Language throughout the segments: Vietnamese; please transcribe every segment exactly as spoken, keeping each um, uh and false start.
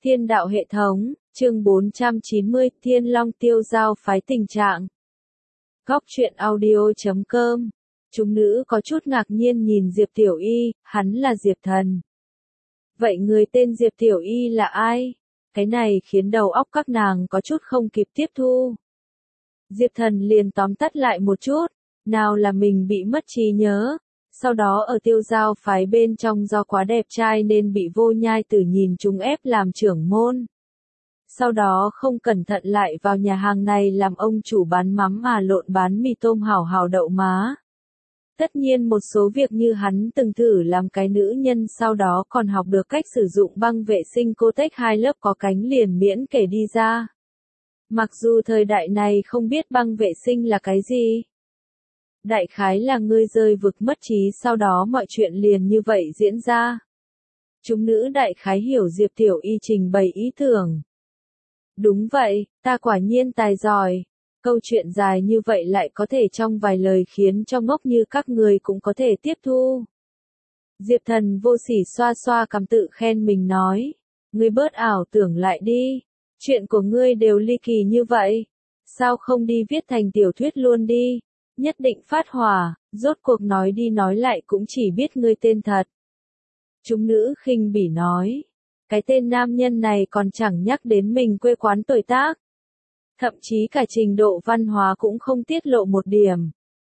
Thiên đạo hệ thống, chương bốn trăm chín mươi, Thiên Long tiêu giao phái tình trạng. Góc truyện audio chấm com. Chúng nữ có chút ngạc nhiên nhìn Diệp Tiểu Y, hắn là Diệp Thần. Vậy người tên Diệp Tiểu Y là ai? Cái này khiến đầu óc các nàng có chút không kịp tiếp thu. Diệp Thần liền tóm tắt lại một chút, nào là mình bị mất trí nhớ, sau đó ở tiêu giao phái bên trong do quá đẹp trai nên bị vô nhai tử nhìn chúng ép làm trưởng môn. Sau đó không cẩn thận lại vào nhà hàng này làm ông chủ bán mắm mà lộn bán mì tôm hảo hảo đậu má. Tất nhiên một số việc như hắn từng thử làm cái nữ nhân sau đó còn học được cách sử dụng băng vệ sinh Cô-Tech hai lớp có cánh liền miễn kể đi ra. Mặc dù thời đại này không biết băng vệ sinh là cái gì. Đại khái là ngươi rơi vực mất trí sau đó mọi chuyện liền như vậy diễn ra. Chúng nữ đại khái hiểu Diệp Tiểu Y trình bày ý tưởng. Đúng vậy, ta quả nhiên tài giỏi. Câu chuyện dài như vậy lại có thể trong vài lời khiến cho ngốc như các người cũng có thể tiếp thu. Diệp Thần vô sỉ xoa xoa cằm tự khen mình nói. Ngươi bớt ảo tưởng lại đi. Chuyện của ngươi đều ly kỳ như vậy. Sao không đi viết thành tiểu thuyết luôn đi? Nhất định phát hỏa, rốt cuộc nói đi nói lại cũng chỉ biết ngươi tên thật. Chúng nữ khinh bỉ nói. Cái tên nam nhân này còn chẳng nhắc đến mình quê quán tuổi tác. Thậm chí cả trình độ văn hóa cũng không tiết lộ một điểm.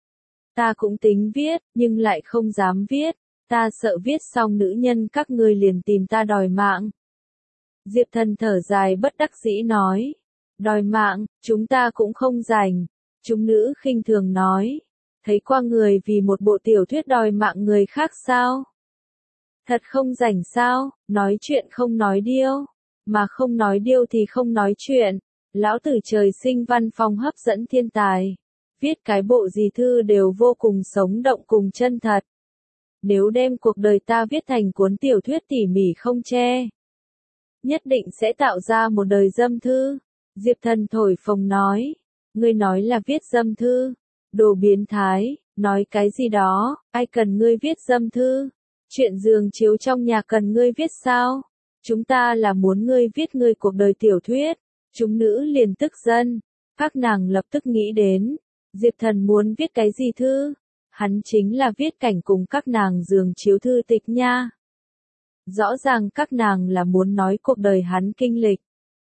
Ta cũng tính viết, nhưng lại không dám viết. Ta sợ viết xong nữ nhân các ngươi liền tìm ta đòi mạng. Diệp Thần thở dài bất đắc dĩ nói. Đòi mạng, chúng ta cũng không rảnh. Chúng nữ khinh thường nói. Thấy qua người vì một bộ tiểu thuyết đòi mạng người khác sao? Thật không rảnh sao, nói chuyện không nói điêu. Mà không nói điêu thì không nói chuyện. Lão tử trời sinh văn phong hấp dẫn thiên tài. Viết cái bộ gì thư đều vô cùng sống động cùng chân thật. Nếu đem cuộc đời ta viết thành cuốn tiểu thuyết tỉ mỉ không che. Nhất định sẽ tạo ra một đời dâm thư. Diệp Thần thổi phồng nói. Ngươi nói là viết dâm thư. Đồ biến thái, nói cái gì đó, ai cần ngươi viết dâm thư. Chuyện giường chiếu trong nhà cần ngươi viết sao? Chúng ta là muốn ngươi viết ngươi cuộc đời tiểu thuyết. Chúng nữ liền tức giận. Các nàng lập tức nghĩ đến. Diệp Thần muốn viết cái gì thư? Hắn chính là viết cảnh cùng các nàng giường chiếu thư tịch nha. Rõ ràng các nàng là muốn nói cuộc đời hắn kinh lịch.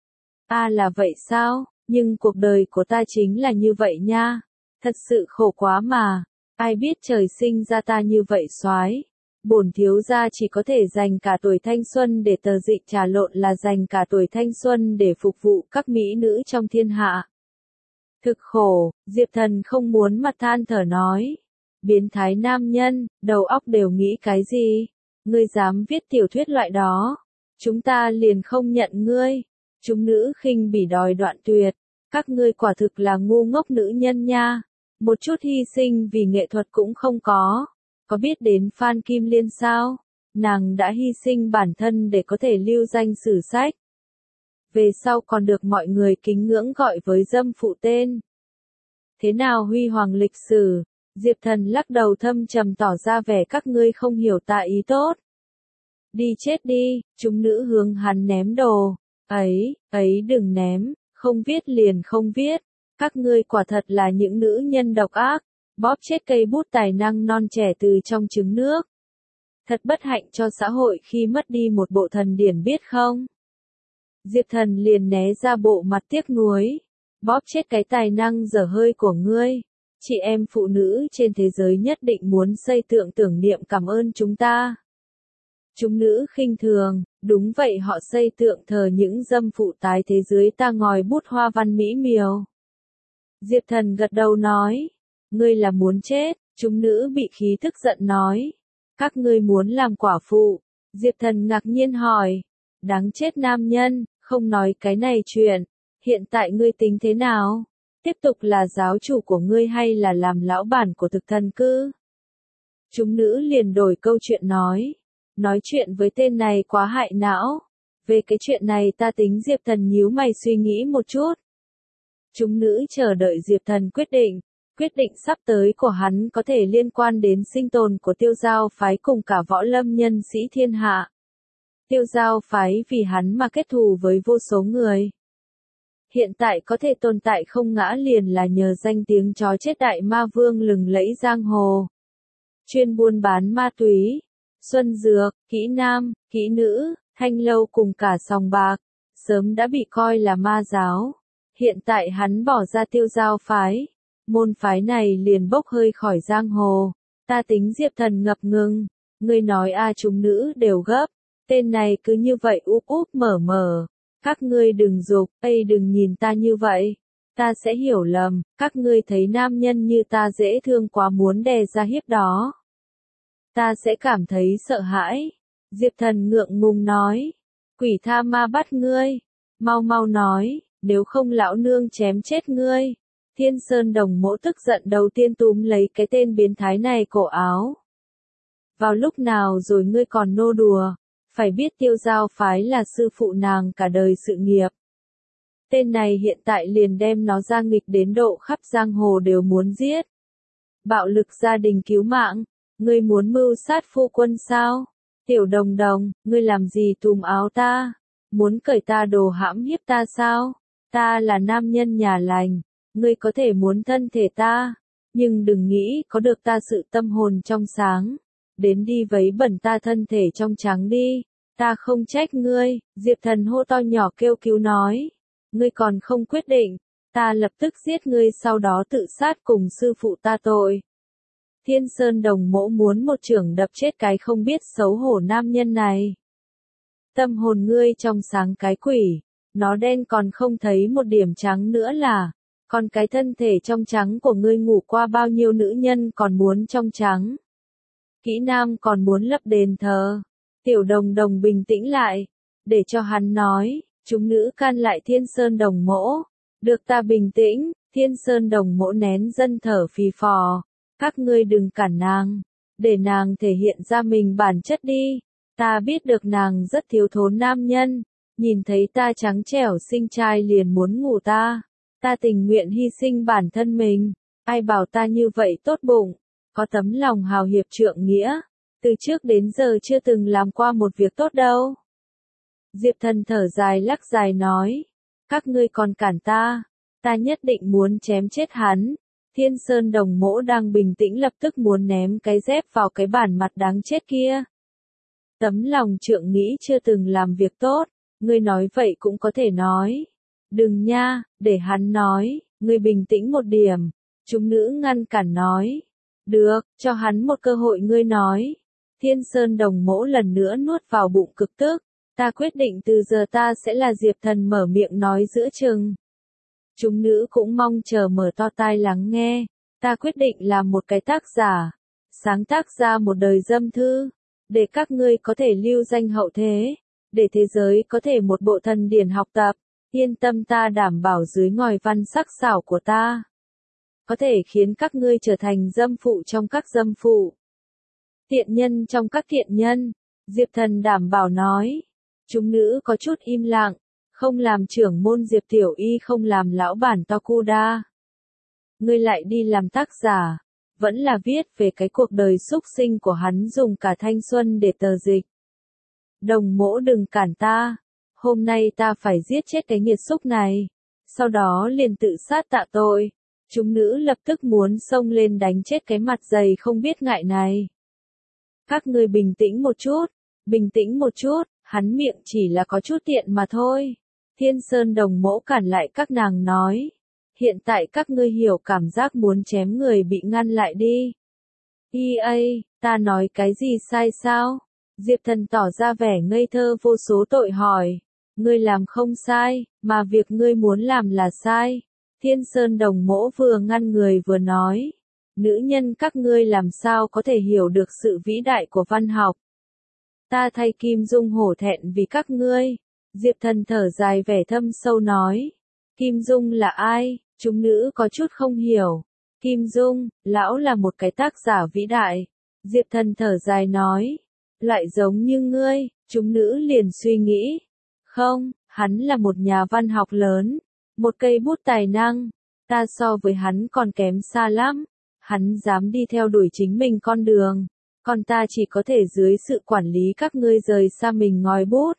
À là vậy sao? Nhưng cuộc đời của ta chính là như vậy nha. Thật sự khổ quá mà. Ai biết trời sinh ra ta như vậy soái. Bổn thiếu gia chỉ có thể dành cả tuổi thanh xuân để tờ dị trà lộn là dành cả tuổi thanh xuân để phục vụ các mỹ nữ trong thiên hạ. Thực khổ, Diệp Thần không muốn mặt than thở nói. Biến thái nam nhân, đầu óc đều nghĩ cái gì? Ngươi dám viết tiểu thuyết loại đó. Chúng ta liền không nhận ngươi. Chúng nữ khinh bỉ đòi đoạn tuyệt. Các ngươi quả thực là ngu ngốc nữ nhân nha. Một chút hy sinh vì nghệ thuật cũng không có. Có biết đến Phan Kim Liên sao? Nàng đã hy sinh bản thân để có thể lưu danh sử sách. Về sau còn được mọi người kính ngưỡng gọi với dâm phụ tên. Thế nào huy hoàng lịch sử? Diệp Thần lắc đầu thâm trầm tỏ ra vẻ các ngươi không hiểu ta ý tốt. Đi chết đi, chúng nữ hướng hắn ném đồ. Ấy, ấy đừng ném, không viết liền không viết. Các ngươi quả thật là những nữ nhân độc ác. Bóp chết cây bút tài năng non trẻ từ trong trứng nước. Thật bất hạnh cho xã hội khi mất đi một bộ thần điển biết không? Diệp Thần liền né ra bộ mặt tiếc nuối. Bóp chết cái tài năng dở hơi của ngươi. Chị em phụ nữ trên thế giới nhất định muốn xây tượng tưởng niệm cảm ơn chúng ta. Chúng nữ khinh thường, đúng vậy họ xây tượng thờ những dâm phụ tái thế giới ta ngòi bút hoa văn mỹ miều. Diệp Thần gật đầu nói. Ngươi là muốn chết, chúng nữ bị khí tức giận nói. Các ngươi muốn làm quả phụ. Diệp Thần ngạc nhiên hỏi. Đáng chết nam nhân, không nói cái này chuyện. Hiện tại ngươi tính thế nào? Tiếp tục là giáo chủ của ngươi hay là làm lão bản của thực thần cư? Chúng nữ liền đổi câu chuyện nói. Nói chuyện với tên này quá hại não. Về cái chuyện này ta tính. Diệp Thần nhíu mày suy nghĩ một chút. Chúng nữ chờ đợi Diệp Thần quyết định. Quyết định sắp tới của hắn có thể liên quan đến sinh tồn của tiêu giao phái cùng cả võ lâm nhân sĩ thiên hạ. Tiêu Giao phái vì hắn mà kết thù với vô số người. Hiện tại có thể tồn tại không ngã liền là nhờ danh tiếng chó chết đại ma vương lừng lẫy giang hồ. Chuyên buôn bán ma túy, xuân dược, kỹ nam, kỹ nữ, thanh lâu cùng cả sòng bạc, sớm đã bị coi là ma giáo. Hiện tại hắn bỏ ra Tiêu Giao phái, môn phái này liền bốc hơi khỏi giang hồ. Ta tính Diệp Thần ngập ngừng, ngươi nói a chúng nữ đều gấp, tên này cứ như vậy úp úp mở mở. Các ngươi đừng dục, ây đừng nhìn ta như vậy, ta sẽ hiểu lầm, các ngươi thấy nam nhân như ta dễ thương quá muốn đè ra hiếp đó. Ta sẽ cảm thấy sợ hãi. Diệp Thần ngượng ngùng nói, quỷ tha ma bắt ngươi, mau mau nói, nếu không lão nương chém chết ngươi. Thiên Sơn Đồng Mỗ tức giận đầu tiên túm lấy cái tên biến thái này cổ áo. Vào lúc nào rồi ngươi còn nô đùa? Phải biết Tiêu Giao phái là sư phụ nàng cả đời sự nghiệp. Tên này hiện tại liền đem nó ra nghịch đến độ khắp giang hồ đều muốn giết. Bạo lực gia đình cứu mạng, ngươi muốn mưu sát phu quân sao? Tiểu Đồng Đồng, ngươi làm gì túm áo ta? Muốn cởi ta đồ hãm hiếp ta sao? Ta là nam nhân nhà lành, ngươi có thể muốn thân thể ta, nhưng đừng nghĩ có được ta sự tâm hồn trong sáng. Đến đi vấy bẩn ta thân thể trong trắng đi, ta không trách ngươi. Diệp Thần hô to nhỏ kêu cứu nói, ngươi còn không quyết định, ta lập tức giết ngươi sau đó tự sát cùng sư phụ ta tội. Thiên Sơn Đồng Mỗ muốn một chưởng đập chết cái không biết xấu hổ nam nhân này. Tâm hồn ngươi trong sáng cái quỷ, nó đen còn không thấy một điểm trắng nữa là, còn cái thân thể trong trắng của ngươi ngủ qua bao nhiêu nữ nhân còn muốn trong trắng. Kỹ nam còn muốn lập đền thờ. Tiểu Đồng Đồng bình tĩnh lại, để cho hắn nói, chúng nữ can lại Thiên Sơn Đồng Mỗ. Được ta bình tĩnh, Thiên Sơn Đồng Mỗ nén dân thở phì phò. Các ngươi đừng cản nàng, để nàng thể hiện ra mình bản chất đi. Ta biết được nàng rất thiếu thốn nam nhân, nhìn thấy ta trắng trẻo xinh trai liền muốn ngủ ta. Ta tình nguyện hy sinh bản thân mình, ai bảo ta như vậy tốt bụng, có tấm lòng hào hiệp trượng nghĩa, từ trước đến giờ chưa từng làm qua một việc tốt đâu. Diệp Thần thở dài lắc dài nói, các ngươi còn cản ta, ta nhất định muốn chém chết hắn. Thiên Sơn Đồng Mỗ đang bình tĩnh lập tức muốn ném cái dép vào cái bản mặt đáng chết kia. Tấm lòng trượng nghĩ chưa từng làm việc tốt, ngươi nói vậy cũng có thể nói. Đừng nha, để hắn nói, ngươi bình tĩnh một điểm. Chúng nữ ngăn cản nói. Được, cho hắn một cơ hội ngươi nói. Thiên Sơn Đồng Mỗ lần nữa nuốt vào bụng cực tức. Ta quyết định từ giờ ta sẽ là Diệp Thần mở miệng nói giữa chừng. Chúng nữ cũng mong chờ mở to tai lắng nghe. Ta quyết định làm một cái tác giả, sáng tác ra một đời dâm thư, để các ngươi có thể lưu danh hậu thế, để thế giới có thể một bộ thần điển học tập. Yên tâm, ta đảm bảo dưới ngòi văn sắc sảo của ta, có thể khiến các ngươi trở thành dâm phụ trong các dâm phụ, thiện nhân trong các thiện nhân. Diệp Thần đảm bảo nói. Chúng nữ có chút im lặng, không làm trưởng môn Diệp Tiểu Y không làm lão bản Tokuda. Ngươi lại đi làm tác giả, vẫn là viết về cái cuộc đời súc sinh của hắn dùng cả thanh xuân để tờ dịch. Đồng Mỗ đừng cản ta, hôm nay ta phải giết chết cái nghiệt xúc này, sau đó liền tự sát tạ tội. Chúng nữ lập tức muốn xông lên đánh chết cái mặt dày không biết ngại này. Các ngươi bình tĩnh một chút, bình tĩnh một chút, hắn miệng chỉ là có chút tiện mà thôi. Thiên Sơn Đồng Mỗ cản lại các nàng nói. Hiện tại các ngươi hiểu cảm giác muốn chém người bị ngăn lại đi. i a, ta nói cái gì sai sao? Diệp Thần tỏ ra vẻ ngây thơ vô số tội hỏi. Ngươi làm không sai, mà việc ngươi muốn làm là sai. Thiên Sơn Đồng Mỗ vừa ngăn người vừa nói. Nữ nhân các ngươi làm sao có thể hiểu được sự vĩ đại của văn học. Ta thay Kim Dung hổ thẹn vì các ngươi. Diệp Thần thở dài vẻ thâm sâu nói. Kim Dung là ai? Chúng nữ có chút không hiểu. Kim Dung, lão là một cái tác giả vĩ đại. Diệp Thần thở dài nói. Lại giống như ngươi, chúng nữ liền suy nghĩ. Không, hắn là một nhà văn học lớn. Một cây bút tài năng. Ta so với hắn còn kém xa lắm. Hắn dám đi theo đuổi chính mình con đường. còn ta chỉ có thể dưới sự quản lý các ngươi rời xa mình ngòi bút.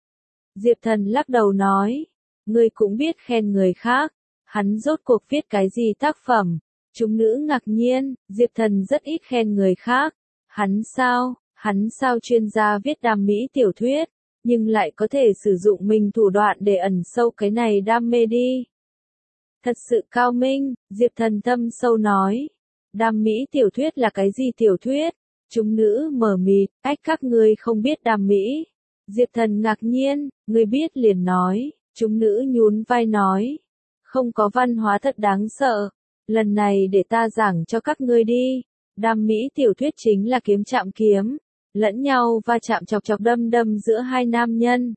Diệp Thần lắc đầu nói, ngươi cũng biết khen người khác, hắn rốt cuộc viết cái gì tác phẩm? Chúng nữ ngạc nhiên, Diệp Thần rất ít khen người khác, hắn sao, hắn sao chuyên gia viết đam mỹ tiểu thuyết, nhưng lại có thể sử dụng mình thủ đoạn để ẩn sâu cái này đam mê đi. Thật sự cao minh, Diệp Thần thâm sâu nói, đam mỹ tiểu thuyết là cái gì tiểu thuyết? Chúng nữ mờ mịt, ách các ngươi không biết đam mỹ. Diệp Thần ngạc nhiên, ngươi biết liền nói, chúng nữ nhún vai nói, không có văn hóa thật đáng sợ, lần này để ta giảng cho các ngươi đi, đam mỹ tiểu thuyết chính là kiếm chạm kiếm, lẫn nhau va chạm chọc chọc đâm đâm giữa hai nam nhân.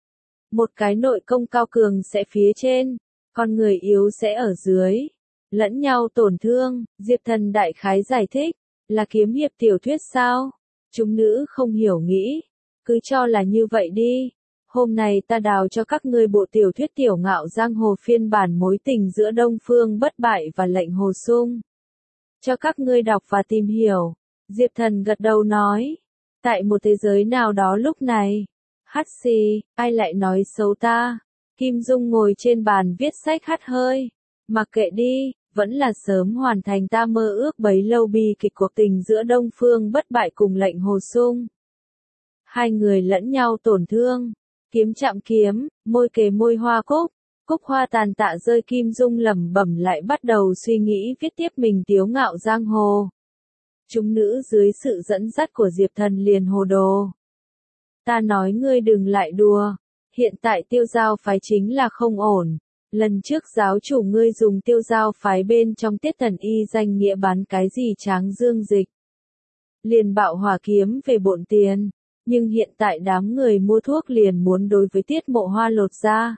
Một cái nội công cao cường sẽ phía trên, còn người yếu sẽ ở dưới, lẫn nhau tổn thương, Diệp Thần đại khái giải thích, là kiếm hiệp tiểu thuyết sao? Chúng nữ không hiểu nghĩ, cứ cho là như vậy đi. Hôm nay ta đào cho các ngươi bộ tiểu thuyết Tiểu Ngạo Giang Hồ phiên bản mối tình giữa Đông Phương Bất Bại và Lệnh Hồ Sung. Cho các ngươi đọc và tìm hiểu. Diệp Thần gật đầu nói. Tại một thế giới nào đó lúc này. Hắt xì, ai lại nói xấu ta? Kim Dung ngồi trên bàn viết sách hắt hơi. Mặc kệ đi, vẫn là sớm hoàn thành ta mơ ước bấy lâu bi kịch cuộc tình giữa Đông Phương Bất Bại cùng Lệnh Hồ Sung. Hai người lẫn nhau tổn thương. Kiếm chạm kiếm, môi kề môi hoa cúc, cúc hoa tàn tạ rơi. Kim Dung lẩm bẩm lại bắt đầu suy nghĩ viết tiếp mình Tiếu Ngạo Giang Hồ. Chúng nữ dưới sự dẫn dắt của Diệp Thần liền hồ đồ. Ta nói ngươi đừng lại đùa, hiện tại Tiêu Giao phái chính là không ổn. Lần trước giáo chủ ngươi dùng Tiêu Giao phái bên trong Tiết Thần Y danh nghĩa bán cái gì Tráng Dương dịch. Liền bạo hỏa kiếm về bộn tiền. Nhưng hiện tại đám người mua thuốc liền muốn đối với Tiết Mộ Hoa lột da.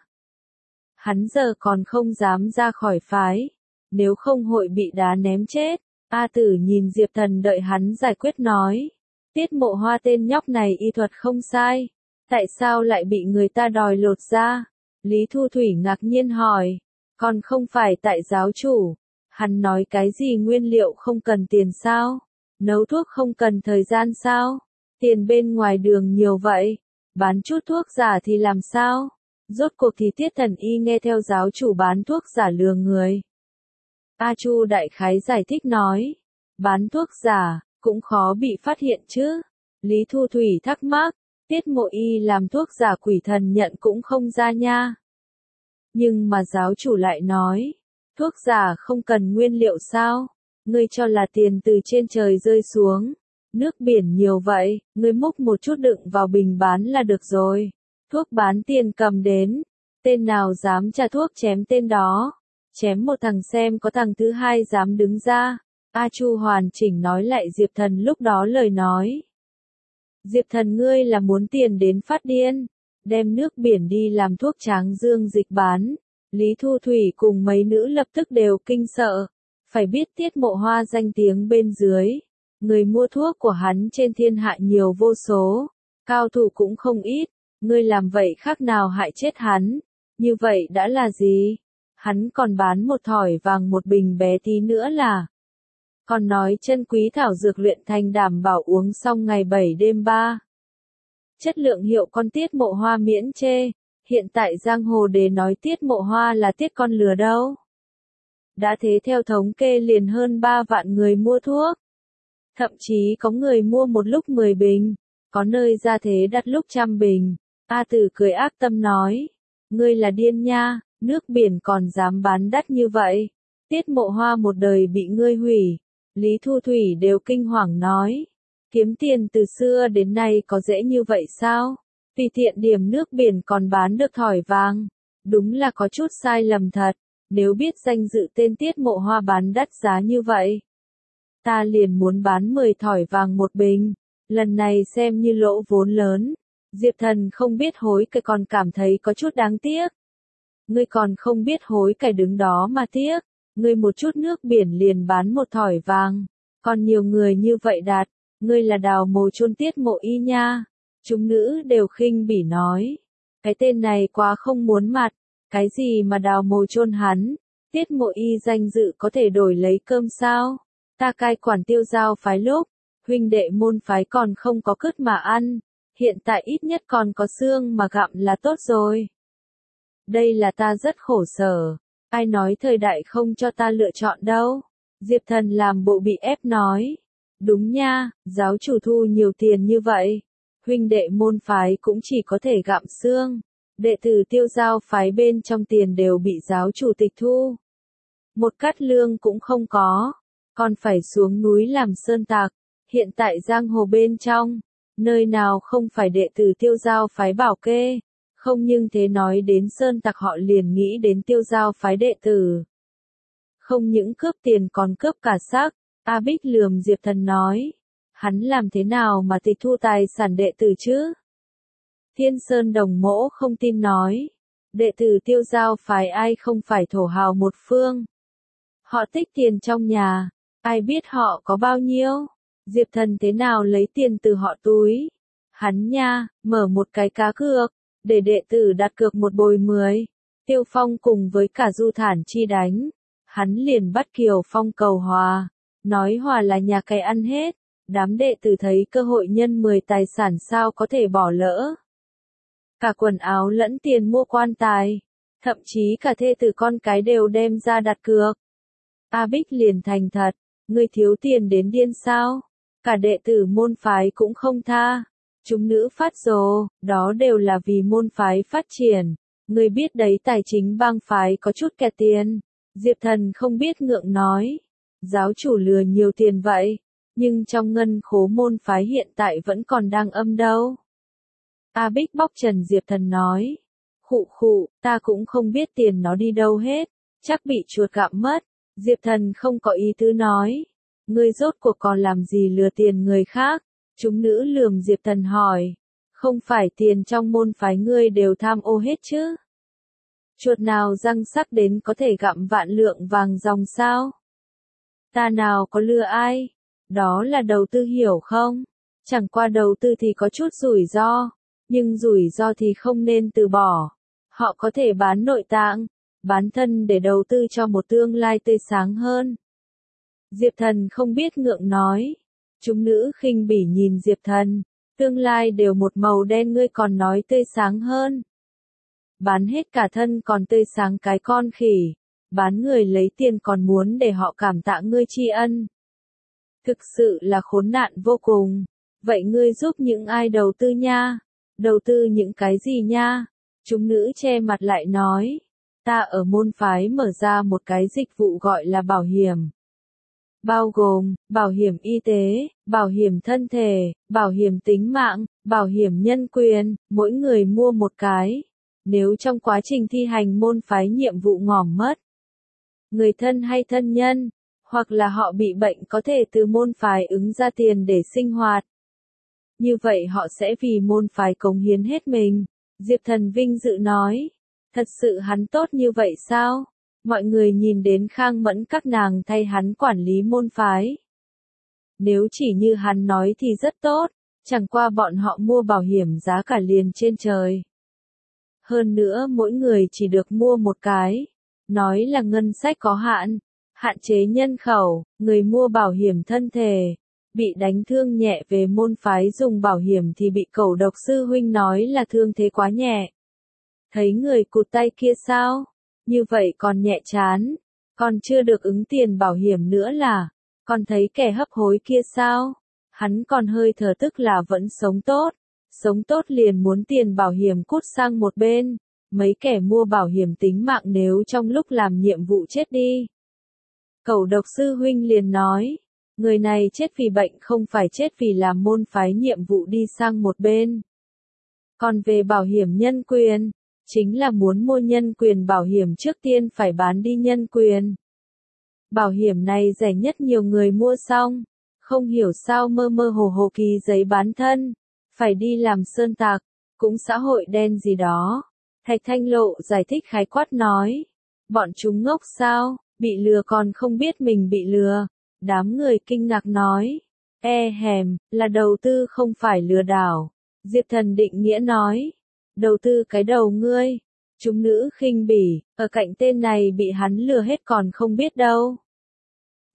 Hắn giờ còn không dám ra khỏi phái, nếu không hội bị đá ném chết. A Tử nhìn Diệp Thần đợi hắn giải quyết nói. Tiết Mộ Hoa tên nhóc này y thuật không sai, tại sao lại bị người ta đòi lột da? Lý Thu Thủy ngạc nhiên hỏi, còn không phải tại giáo chủ, hắn nói cái gì nguyên liệu không cần tiền sao? Nấu thuốc không cần thời gian sao? Tiền bên ngoài đường nhiều vậy, bán chút thuốc giả thì làm sao? Rốt cuộc thì Tiết Thần Y nghe theo giáo chủ bán thuốc giả lừa người. A Chu đại khái giải thích nói, bán thuốc giả, cũng khó bị phát hiện chứ. Lý Thu Thủy thắc mắc, Tiết Mộ Y làm thuốc giả quỷ thần nhận cũng không ra nha. Nhưng mà giáo chủ lại nói, thuốc giả không cần nguyên liệu sao? Ngươi cho là tiền từ trên trời rơi xuống. Nước biển nhiều vậy, ngươi múc một chút đựng vào bình bán là được rồi. Thuốc bán tiền cầm đến, tên nào dám trả thuốc chém tên đó. Chém một thằng xem có thằng thứ hai dám đứng ra. A Chu hoàn chỉnh nói lại Diệp Thần lúc đó lời nói. Diệp Thần ngươi là muốn tiền đến phát điên, đem nước biển đi làm thuốc Tráng Dương dịch bán. Lý Thu Thủy cùng mấy nữ lập tức đều kinh sợ, phải biết Tiết Mộ Hoa danh tiếng bên dưới. Người mua thuốc của hắn trên thiên hạ nhiều vô số, cao thủ cũng không ít, ngươi làm vậy khác nào hại chết hắn, như vậy đã là gì? Hắn còn bán một thỏi vàng một bình bé tí nữa là, còn nói chân quý thảo dược luyện thành đảm bảo uống xong ngày bảy đêm ba. Chất lượng hiệu con Tiết Mộ Hoa miễn chê, hiện tại giang hồ đề nói Tiết Mộ Hoa là Tiết con lừa đâu. Đã thế theo thống kê liền hơn ba vạn người mua thuốc. Thậm chí có người mua một lúc mười bình, có nơi ra thế đặt lúc trăm bình. A Tử cười ác tâm nói, ngươi là điên nha, nước biển còn dám bán đắt như vậy. Tiết Mộ Hoa một đời bị ngươi hủy. Lý Thu Thủy đều kinh hoàng nói, kiếm tiền từ xưa đến nay có dễ như vậy sao? Vì tiện điểm nước biển còn bán được thỏi vàng. Đúng là có chút sai lầm thật, nếu biết danh dự tên Tiết Mộ Hoa bán đắt giá như vậy. Ta liền muốn bán mười thỏi vàng một bình, lần này xem như lỗ vốn lớn. Diệp Thần không biết hối cải còn cảm thấy có chút đáng tiếc. Ngươi còn không biết hối cải đứng đó mà tiếc, ngươi một chút nước biển liền bán một thỏi vàng, còn nhiều người như vậy đạt, ngươi là đào mồ chôn Tiết Mộ Y nha. Chúng nữ đều khinh bỉ nói, cái tên này quá không muốn mặt, cái gì mà đào mồ chôn hắn, Tiết Mộ Y danh dự có thể đổi lấy cơm sao? Ta cai quản Tiêu Giao phái lúc, huynh đệ môn phái còn không có cứt mà ăn, hiện tại ít nhất còn có xương mà gặm là tốt rồi. Đây là ta rất khổ sở, ai nói thời đại không cho ta lựa chọn đâu. Diệp Thần làm bộ bị ép nói. Đúng nha, giáo chủ thu nhiều tiền như vậy. Huynh đệ môn phái cũng chỉ có thể gặm xương. Đệ tử Tiêu Giao phái bên trong tiền đều bị giáo chủ tịch thu. Một cát lương cũng không có. Còn phải xuống núi làm sơn tạc. Hiện tại giang hồ bên trong, nơi nào không phải đệ tử Tiêu Giao phái bảo kê. Không nhưng thế nói đến sơn tặc họ liền nghĩ đến Tiêu Giao phái đệ tử. Không những cướp tiền còn cướp cả xác. A Bích lườm Diệp Thần nói. Hắn làm thế nào mà tịch thu tài sản đệ tử chứ? Thiên Sơn Đồng Mỗ không tin nói. Đệ tử Tiêu Giao phái ai không phải thổ hào một phương. Họ tích tiền trong nhà. Ai biết họ có bao nhiêu? Diệp Thần thế nào lấy tiền từ họ túi? Hắn nha, mở một cái cá cược. Để đệ tử đặt cược một bồi mười. Tiêu Phong cùng với cả Du Thản Chi đánh. Hắn liền bắt Kiều Phong cầu hòa. Nói hòa là nhà cái ăn hết. Đám đệ tử thấy cơ hội nhân mười tài sản sao có thể bỏ lỡ. Cả quần áo lẫn tiền mua quan tài. Thậm chí cả thê tử con cái đều đem ra đặt cược. A Bích liền thành thật. Ngươi thiếu tiền đến điên sao? Cả đệ tử môn phái cũng không tha. Chúng nữ phát rồ, đó đều là vì môn phái phát triển. Ngươi biết đấy, tài chính bang phái có chút kẹt tiền. Diệp Thần không biết ngượng nói. Giáo chủ lừa nhiều tiền vậy. Nhưng trong ngân khố môn phái hiện tại vẫn còn đang âm đâu. A Bích bóc trần Diệp Thần nói. Khụ khụ, ta cũng không biết tiền nó đi đâu hết. Chắc bị chuột gặm mất. Diệp Thần không có ý tứ nói. Ngươi rốt cuộc còn làm gì lừa tiền người khác? Chúng nữ lườm Diệp Thần hỏi. Không phải tiền trong môn phái ngươi đều tham ô hết chứ? Chuột nào răng sắc đến có thể gặm vạn lượng vàng dòng sao? Ta nào có lừa ai? Đó là đầu tư hiểu không? Chẳng qua đầu tư thì có chút rủi ro. Nhưng rủi ro thì không nên từ bỏ. Họ có thể bán nội tạng, bán thân để đầu tư cho một tương lai tươi sáng hơn. Diệp Thần không biết ngượng nói. Chúng nữ khinh bỉ nhìn Diệp Thần. Tương lai đều một màu đen, ngươi còn nói tươi sáng hơn. Bán hết cả thân còn tươi sáng cái con khỉ. Bán người lấy tiền còn muốn để họ cảm tạ ngươi tri ân. Thực sự là khốn nạn vô cùng. Vậy ngươi giúp những ai đầu tư nha? Đầu tư những cái gì nha? Chúng nữ che mặt lại nói. Ta ở môn phái mở ra một cái dịch vụ gọi là bảo hiểm. Bao gồm, bảo hiểm y tế, bảo hiểm thân thể, bảo hiểm tính mạng, bảo hiểm nhân quyền, mỗi người mua một cái. Nếu trong quá trình thi hành môn phái nhiệm vụ ngỏm mất, người thân hay thân nhân, hoặc là họ bị bệnh có thể từ môn phái ứng ra tiền để sinh hoạt. Như vậy họ sẽ vì môn phái cống hiến hết mình. Diệp Thần vinh dự nói. Thật sự hắn tốt như vậy sao? Mọi người nhìn đến Khang Mẫn các nàng thay hắn quản lý môn phái. Nếu chỉ như hắn nói thì rất tốt, chẳng qua bọn họ mua bảo hiểm giá cả liền trên trời. Hơn nữa mỗi người chỉ được mua một cái. Nói là ngân sách có hạn, hạn chế nhân khẩu, người mua bảo hiểm thân thể. Bị đánh thương nhẹ về môn phái dùng bảo hiểm thì bị Cẩu Độc sư huynh nói là thương thế quá nhẹ. Thấy người cụt tay kia sao? Như vậy còn nhẹ chán, còn chưa được ứng tiền bảo hiểm nữa là, còn thấy kẻ hấp hối kia sao? Hắn còn hơi thở tức là vẫn sống tốt, sống tốt liền muốn tiền bảo hiểm cút sang một bên, mấy kẻ mua bảo hiểm tính mạng nếu trong lúc làm nhiệm vụ chết đi. Cẩu Độc sư huynh liền nói, người này chết vì bệnh không phải chết vì làm môn phái nhiệm vụ đi sang một bên. Còn về bảo hiểm nhân quyền, chính là muốn mua nhân quyền bảo hiểm trước tiên phải bán đi nhân quyền. Bảo hiểm này rẻ nhất nhiều người mua xong, không hiểu sao mơ mơ hồ hồ ký giấy bán thân, phải đi làm sơn tạc, cũng xã hội đen gì đó. Thạch Thanh Lộ giải thích khái quát nói, bọn chúng ngốc sao, bị lừa còn không biết mình bị lừa. Đám người kinh ngạc nói, e hèm, là đầu tư không phải lừa đảo. Diệp Thần định nghĩa nói, đầu tư cái đầu ngươi. Chúng nữ khinh bỉ, ở cạnh tên này bị hắn lừa hết còn không biết đâu.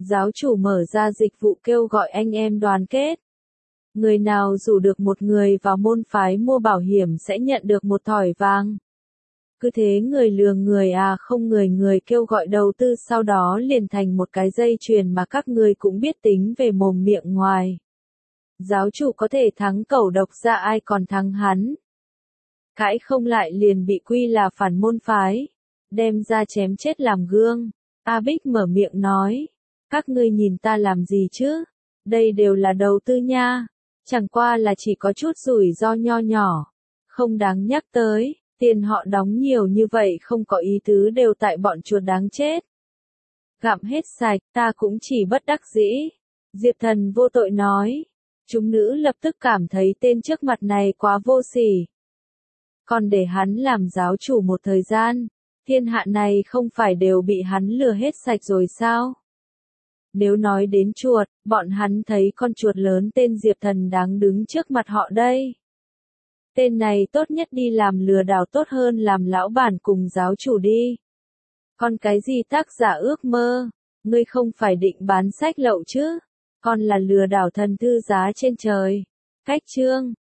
Giáo chủ mở ra dịch vụ kêu gọi anh em đoàn kết. Người nào rủ được một người vào môn phái mua bảo hiểm sẽ nhận được một thỏi vàng. Cứ thế người lừa người à không người người kêu gọi đầu tư sau đó liền thành một cái dây chuyền mà các người cũng biết tính về mồm miệng ngoài. Giáo chủ có thể thắng cẩu độc ra ai còn thắng hắn. Cãi không lại liền bị quy là phản môn phái. Đem ra chém chết làm gương. A Bích mở miệng nói. Các ngươi nhìn ta làm gì chứ? Đây đều là đầu tư nha. Chẳng qua là chỉ có chút rủi ro nho nhỏ. Không đáng nhắc tới. Tiền họ đóng nhiều như vậy không có ý tứ đều tại bọn chuột đáng chết. Gặm hết sạch, ta cũng chỉ bất đắc dĩ. Diệp Thần vô tội nói. Chúng nữ lập tức cảm thấy tên trước mặt này quá vô sỉ. Còn để hắn làm giáo chủ một thời gian, thiên hạ này không phải đều bị hắn lừa hết sạch rồi sao? Nếu nói đến chuột, bọn hắn thấy con chuột lớn tên Diệp Thần đáng đứng trước mặt họ đây. Tên này tốt nhất đi làm lừa đảo tốt hơn làm lão bản cùng giáo chủ đi. Còn cái gì tác giả ước mơ? Ngươi không phải định bán sách lậu chứ? Còn là lừa đảo thần thư giá trên trời. Cách chương